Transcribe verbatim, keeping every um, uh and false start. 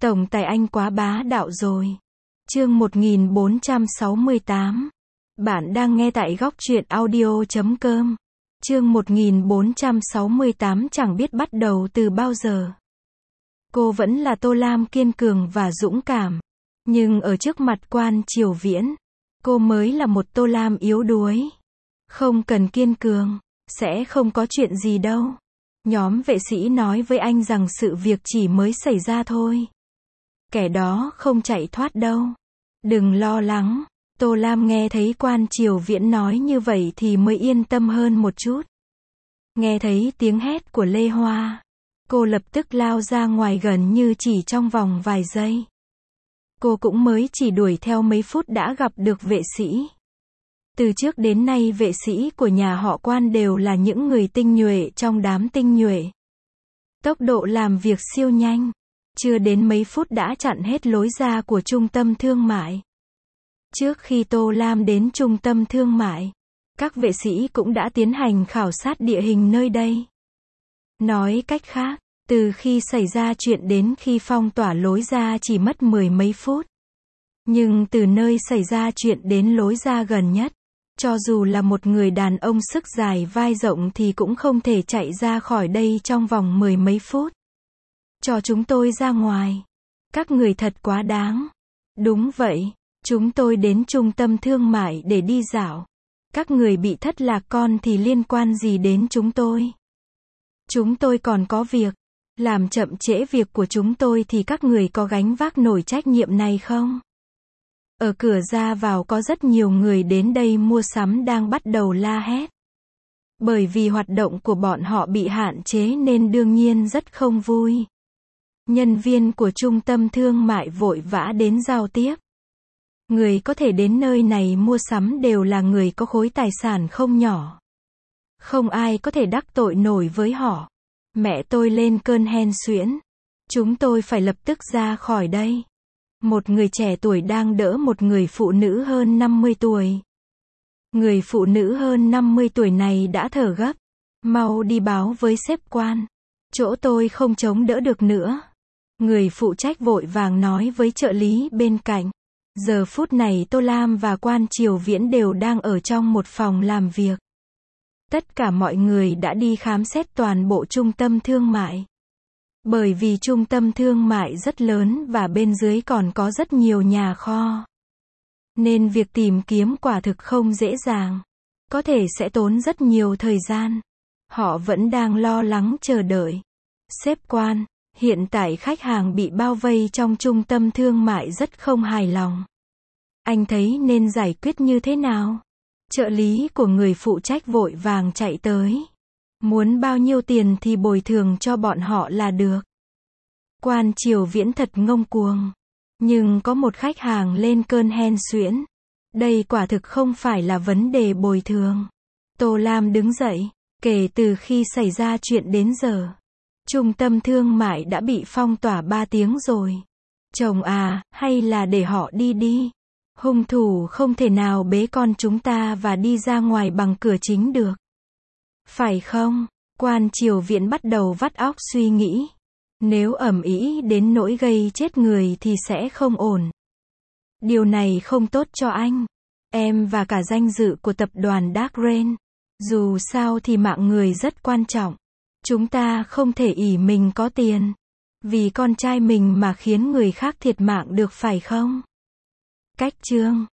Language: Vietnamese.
Tổng tài anh quá bá đạo rồi. Chương một nghìn bốn trăm sáu mươi tám. Bạn đang nghe tại góc truyện audio chấm com. Chương một nghìn bốn trăm sáu mươi tám chẳng biết bắt đầu từ bao giờ. Cô vẫn là Tô Lam kiên cường và dũng cảm. Nhưng ở trước mặt Quan Triều Viễn, cô mới là một Tô Lam yếu đuối. Không cần kiên cường, sẽ không có chuyện gì đâu. Nhóm vệ sĩ nói với anh rằng sự việc chỉ mới xảy ra thôi. Kẻ đó không chạy thoát đâu. Đừng lo lắng. Tô Lam nghe thấy Quan Triều Viễn nói như vậy thì mới yên tâm hơn một chút. Nghe thấy tiếng hét của Lê Hoa, cô lập tức lao ra ngoài gần như chỉ trong vòng vài giây. Cô cũng mới chỉ đuổi theo mấy phút đã gặp được vệ sĩ. Từ trước đến nay vệ sĩ của nhà họ Quan đều là những người tinh nhuệ trong đám tinh nhuệ. Tốc độ làm việc siêu nhanh. Chưa đến mấy phút đã chặn hết lối ra của trung tâm thương mại. Trước khi Tô Lam đến trung tâm thương mại, các vệ sĩ cũng đã tiến hành khảo sát địa hình nơi đây. Nói cách khác, từ khi xảy ra chuyện đến khi phong tỏa lối ra chỉ mất mười mấy phút. Nhưng từ nơi xảy ra chuyện đến lối ra gần nhất, cho dù là một người đàn ông sức dài vai rộng thì cũng không thể chạy ra khỏi đây trong vòng mười mấy phút. Cho chúng tôi ra ngoài. Các người thật quá đáng. Đúng vậy, chúng tôi đến trung tâm thương mại để đi dạo. Các người bị thất lạc con thì liên quan gì đến chúng tôi? Chúng tôi còn có việc. Làm chậm trễ việc của chúng tôi thì các người có gánh vác nổi trách nhiệm này không? Ở cửa ra vào có rất nhiều người đến đây mua sắm đang bắt đầu la hét. Bởi vì hoạt động của bọn họ bị hạn chế nên đương nhiên rất không vui. Nhân viên của trung tâm thương mại vội vã đến giao tiếp. Người có thể đến nơi này mua sắm đều là người có khối tài sản không nhỏ. Không ai có thể đắc tội nổi với họ. Mẹ tôi lên cơn hen suyễn. Chúng tôi phải lập tức ra khỏi đây. Một người trẻ tuổi đang đỡ một người phụ nữ hơn năm mươi tuổi. Người phụ nữ hơn năm mươi tuổi này đã thở gấp. Mau đi báo với sếp Quan. Chỗ tôi không chống đỡ được nữa. Người phụ trách vội vàng nói với trợ lý bên cạnh. Giờ phút này Tô Lam và Quan Triều Viễn đều đang ở trong một phòng làm việc. Tất cả mọi người đã đi khám xét toàn bộ trung tâm thương mại. Bởi vì trung tâm thương mại rất lớn và bên dưới còn có rất nhiều nhà kho. Nên việc tìm kiếm quả thực không dễ dàng. Có thể sẽ tốn rất nhiều thời gian. Họ vẫn đang lo lắng chờ đợi. Sếp Quan, hiện tại khách hàng bị bao vây trong trung tâm thương mại rất không hài lòng. Anh thấy nên giải quyết như thế nào? Trợ lý của người phụ trách vội vàng chạy tới. Muốn bao nhiêu tiền thì bồi thường cho bọn họ là được. Quan Triều Viễn thật ngông cuồng. Nhưng có một khách hàng lên cơn hen suyễn. Đây quả thực không phải là vấn đề bồi thường. Tô Lam đứng dậy. Kể từ khi xảy ra chuyện đến giờ, trung tâm thương mại đã bị phong tỏa ba tiếng rồi. Chồng à, hay là để họ đi đi. Hung thủ không thể nào bế con chúng ta và đi ra ngoài bằng cửa chính được. Phải không? Quan Triều Viễn bắt đầu vắt óc suy nghĩ. Nếu ầm ĩ đến nỗi gây chết người thì sẽ không ổn. Điều này không tốt cho anh, em và cả danh dự của tập đoàn Dark Rain. Dù sao thì mạng người rất quan trọng. Chúng ta không thể ỷ mình có tiền. Vì con trai mình mà khiến người khác thiệt mạng được phải không? Cách chương